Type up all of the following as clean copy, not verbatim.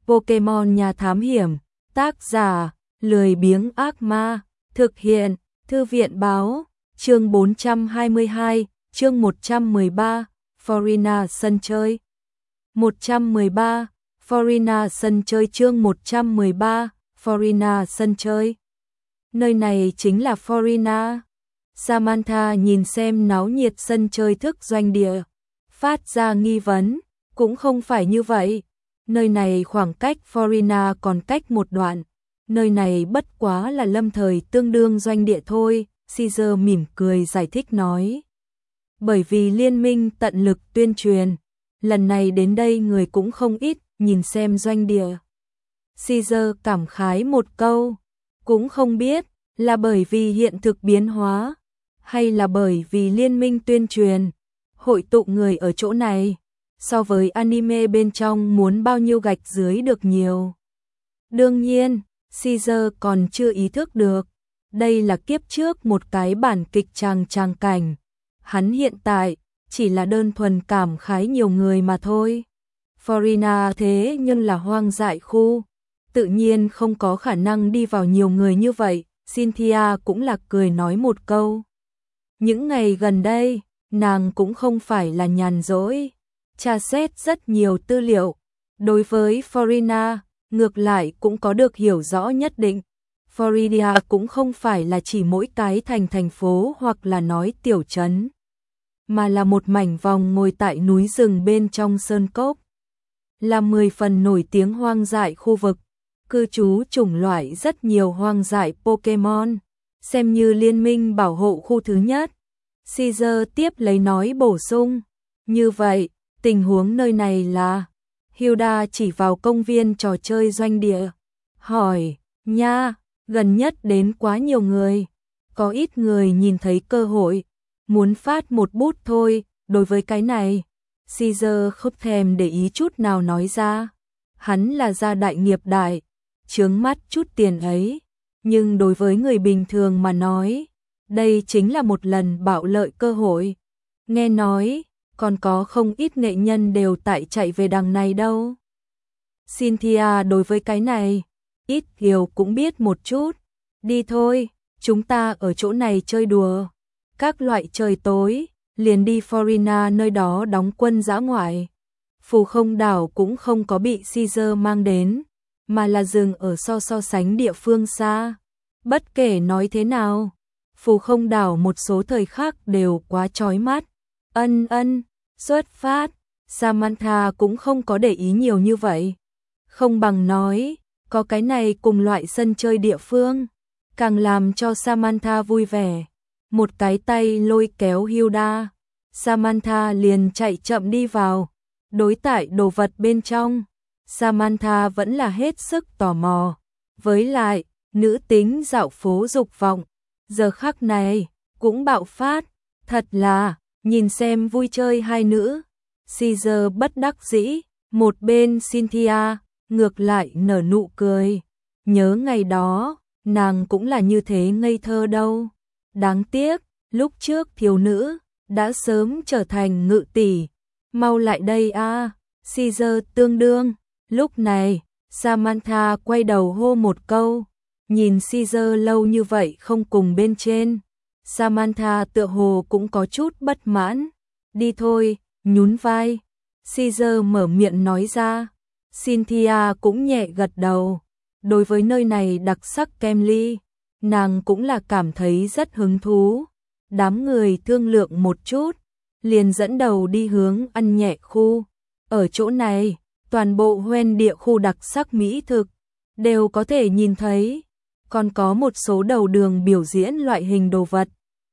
Pokemon Nhà Thám Hiểm, tác giả, lười biếng ác ma, thực hiện, Thư viện báo, chương 422, chương 113, Florina sân chơi. 113, Florina sân chơi chương 113, Florina sân chơi. Nơi này chính là Florina. Samantha nhìn xem náo nhiệt sân chơi thức doanh địa, phát ra nghi vấn, cũng không phải như vậy. Nơi này khoảng cách Florina còn cách một đoạn. Nơi này bất quá là lâm thời tương đương doanh địa thôi, Caesar mỉm cười giải thích nói. Bởi vì liên minh tận lực tuyên truyền, lần này đến đây người cũng không ít, nhìn xem doanh địa. Caesar cảm khái một câu, cũng không biết là bởi vì hiện thực biến hóa, hay là bởi vì liên minh tuyên truyền, hội tụ người ở chỗ này, so với anime bên trong muốn bao nhiêu gạch dưới được nhiều. Đương nhiên, Caesar còn chưa ý thức được, đây là kiếp trước một cái bản kịch tràng cảnh. Hắn hiện tại chỉ là đơn thuần cảm khái nhiều người mà thôi. Florina thế nhưng là hoang dại khu, tự nhiên không có khả năng đi vào nhiều người như vậy. Cynthia cũng là cười nói một câu. Những ngày gần đây, nàng cũng không phải là nhàn rỗi, tra xét rất nhiều tư liệu. Đối với Florina, ngược lại cũng có được hiểu rõ nhất định. Florida cũng không phải là chỉ mỗi cái thành phố hoặc là nói tiểu trấn, mà là một mảnh vòng ngồi tại núi rừng bên trong sơn cốc. Là 10 phần nổi tiếng hoang dại khu vực, cư trú chủng loại rất nhiều hoang dại Pokemon, xem như liên minh bảo hộ khu thứ nhất. Caesar tiếp lấy nói bổ sung, như vậy, tình huống nơi này là... Hilda chỉ vào công viên trò chơi doanh địa, hỏi, nha, gần nhất đến quá nhiều người, có ít người nhìn thấy cơ hội, muốn phát một bút thôi. Đối với cái này, Caesar không thèm để ý chút nào nói ra, hắn là gia đại nghiệp đại, chướng mắt chút tiền ấy, nhưng đối với người bình thường mà nói, đây chính là một lần bạo lợi cơ hội. Nghe nói, còn có không ít nghệ nhân đều tại chạy về đằng này đâu. Cynthia đối với cái này, ít nhiều cũng biết một chút. Đi thôi, chúng ta ở chỗ này chơi đùa. Các loại trời tối, liền đi Florina nơi đó đóng quân dã ngoại. Phù Không đảo cũng không có bị Caesar mang đến, mà là dừng ở so sánh địa phương xa. Bất kể nói thế nào, Phù Không đảo một số thời khắc đều quá chói mắt. Xuất phát. Samantha cũng không có để ý nhiều như vậy. Không bằng nói, có cái này cùng loại sân chơi địa phương, càng làm cho Samantha vui vẻ. Một cái tay lôi kéo Hilda, Samantha liền chạy chậm đi vào. Đối tại đồ vật bên trong, Samantha vẫn là hết sức tò mò. Với lại, nữ tính dạo phố dục vọng, giờ khắc này, cũng bạo phát. Thật là, nhìn xem vui chơi hai nữ. Caesar bất đắc dĩ, một bên Cynthia, ngược lại nở nụ cười. Nhớ ngày đó, nàng cũng là như thế ngây thơ đâu. Đáng tiếc, lúc trước thiếu nữ, đã sớm trở thành ngự tỷ. Mau lại đây a, Caesar tương đương. Lúc này, Samantha quay đầu hô một câu. Nhìn Caesar lâu như vậy không cùng bên trên, Samantha tựa hồ cũng có chút bất mãn. Đi thôi, nhún vai. Caesar mở miệng nói ra. Cynthia cũng nhẹ gật đầu. Đối với nơi này đặc sắc kem ly, nàng cũng là cảm thấy rất hứng thú. Đám người thương lượng một chút, liền dẫn đầu đi hướng ăn nhẹ khu. Ở chỗ này, toàn bộ hoen địa khu đặc sắc mỹ thực đều có thể nhìn thấy. Còn có một số đầu đường biểu diễn loại hình đồ vật.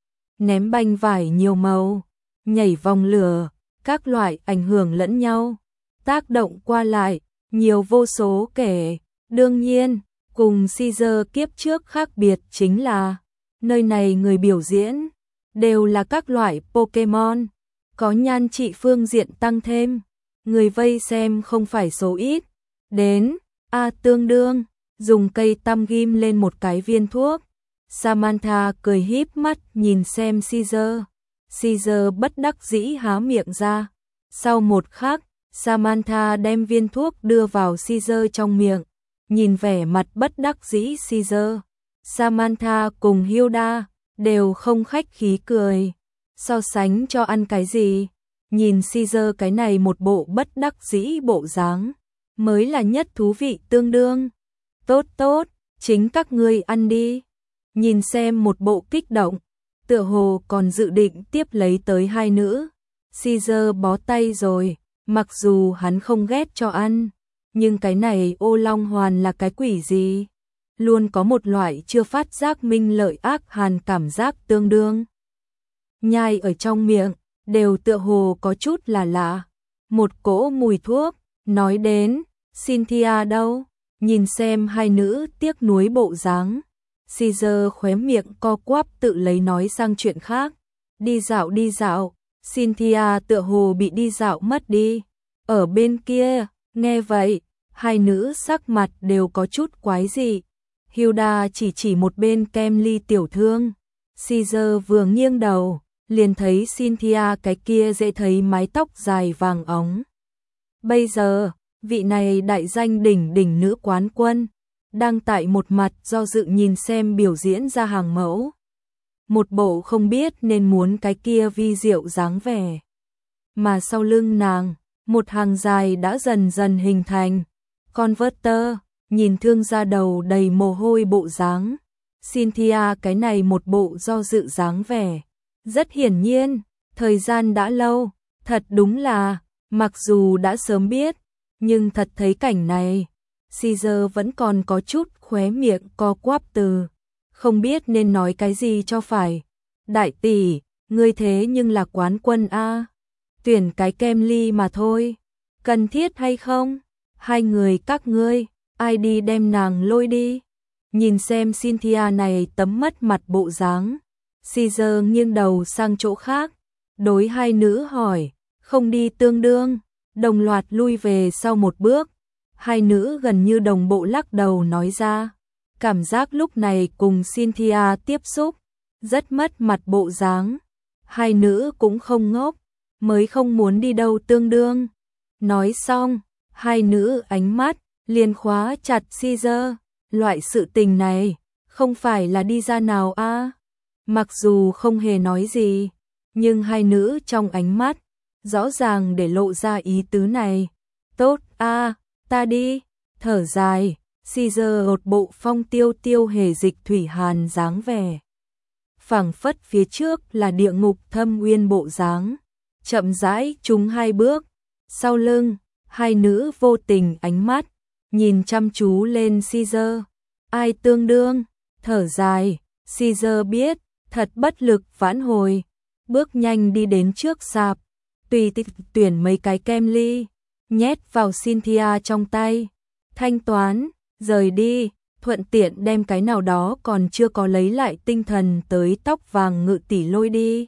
Ném banh vải nhiều màu, nhảy vòng lửa, các loại ảnh hưởng lẫn nhau, tác động qua lại, nhiều vô số kể. Đương nhiên, cùng Caesar kiếp trước khác biệt chính là, nơi này người biểu diễn, đều là các loại Pokemon, có nhan trị phương diện tăng thêm. Người vây xem không phải số ít, đến, tương đương. Dùng cây tăm ghim lên một cái viên thuốc. Samantha cười híp mắt nhìn xem Caesar. Caesar bất đắc dĩ há miệng ra. Sau một khắc, Samantha đem viên thuốc đưa vào Caesar trong miệng, nhìn vẻ mặt bất đắc dĩ Caesar. Samantha cùng Hilda đều không khách khí cười. So sánh cho ăn cái gì? Nhìn Caesar cái này một bộ bất đắc dĩ bộ dáng, mới là nhất thú vị tương đương. Tốt tốt, chính các ngươi ăn đi. Nhìn xem một bộ kích động, tựa hồ còn dự định tiếp lấy tới hai nữ. Caesar bó tay rồi, mặc dù hắn không ghét cho ăn, nhưng cái này ô long hoàn là cái quỷ gì? Luôn có một loại chưa phát giác minh lợi ác hàn cảm giác tương đương. Nhai ở trong miệng, đều tựa hồ có chút là lạ. Một cỗ mùi thuốc, nói đến, Cynthia đâu? Nhìn xem hai nữ tiếc nuối bộ dáng. Caesar khóe miệng co quắp tự lấy nói sang chuyện khác. Đi dạo, Cynthia tựa hồ bị đi dạo mất đi. Ở bên kia, nghe vậy, hai nữ sắc mặt đều có chút quái dị. Hilda chỉ một bên Kemly tiểu thương. Caesar vừa nghiêng đầu, liền thấy Cynthia cái kia dễ thấy mái tóc dài vàng óng. Bây giờ, vị này đại danh đỉnh nữ quán quân, đang tại một mặt do dự nhìn xem biểu diễn ra hàng mẫu. Một bộ không biết nên muốn cái kia vi diệu dáng vẻ. Mà sau lưng nàng, một hàng dài đã dần dần hình thành. Converter, nhìn thương ra đầu đầy mồ hôi bộ dáng. Cynthia cái này một bộ do dự dáng vẻ. Rất hiển nhiên, thời gian đã lâu, thật đúng là, mặc dù đã sớm biết, nhưng thật thấy cảnh này, Caesar vẫn còn có chút khóe miệng co quắp từ, không biết nên nói cái gì cho phải. Đại tỷ, ngươi thế nhưng là quán quân a, tuyển cái Kemly mà thôi, cần thiết hay không? Hai người các ngươi, ai đi đem nàng lôi đi? Nhìn xem Cynthia này tấm mất mặt bộ dáng, Caesar nghiêng đầu sang chỗ khác, đối hai nữ hỏi, không đi tương đương, đồng loạt lui về sau một bước. Hai nữ gần như đồng bộ lắc đầu nói ra, cảm giác lúc này cùng Cynthia tiếp xúc, rất mất mặt bộ dáng. Hai nữ cũng không ngốc, mới không muốn đi đâu tương đương. Nói xong, hai nữ ánh mắt liền khóa chặt Caesar, loại sự tình này, không phải là đi ra nào a. Mặc dù không hề nói gì, nhưng hai nữ trong ánh mắt, rõ ràng để lộ ra ý tứ này. Tốt a, ta đi, thở dài, Caesar một bộ phong tiêu hề dịch thủy hàn dáng vẻ. Phảng phất phía trước là địa ngục thâm uyên bộ dáng, chậm rãi chúng hai bước, sau lưng, hai nữ vô tình ánh mắt, nhìn chăm chú lên Caesar. Ai tương đương, thở dài, Caesar biết, thật bất lực vãn hồi, bước nhanh đi đến trước sạp, tùy tuyển mấy cái Kemly, nhét vào Cynthia trong tay, thanh toán, rời đi, thuận tiện đem cái nào đó còn chưa có lấy lại tinh thần tới tóc vàng ngự tỷ lôi đi.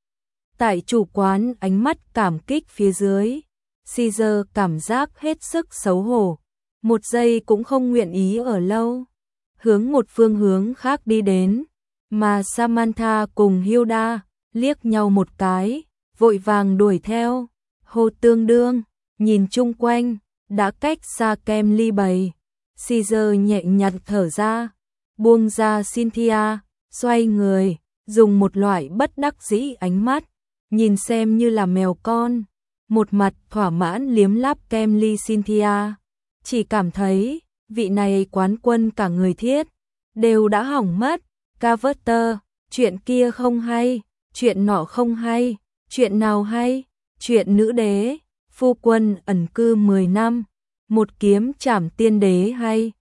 Tại chủ quán ánh mắt cảm kích phía dưới, Caesar cảm giác hết sức xấu hổ, một giây cũng không nguyện ý ở lâu, hướng một phương hướng khác đi đến, mà Samantha cùng Hilda liếc nhau một cái, vội vàng đuổi theo, hô tương đương, nhìn chung quanh, đã cách xa Kemly bầy. Caesar nhẹ nhàng thở ra, buông ra Cynthia, xoay người, dùng một loại bất đắc dĩ ánh mắt, nhìn xem như là mèo con, một mặt thỏa mãn liếm láp Kemly Cynthia, chỉ cảm thấy, vị này quán quân cả người thiết, đều đã hỏng mất. Carver, chuyện kia không hay, chuyện nọ không hay, chuyện nào hay, chuyện nữ đế, phu quân ẩn cư 10 năm, một kiếm trảm tiên đế hay,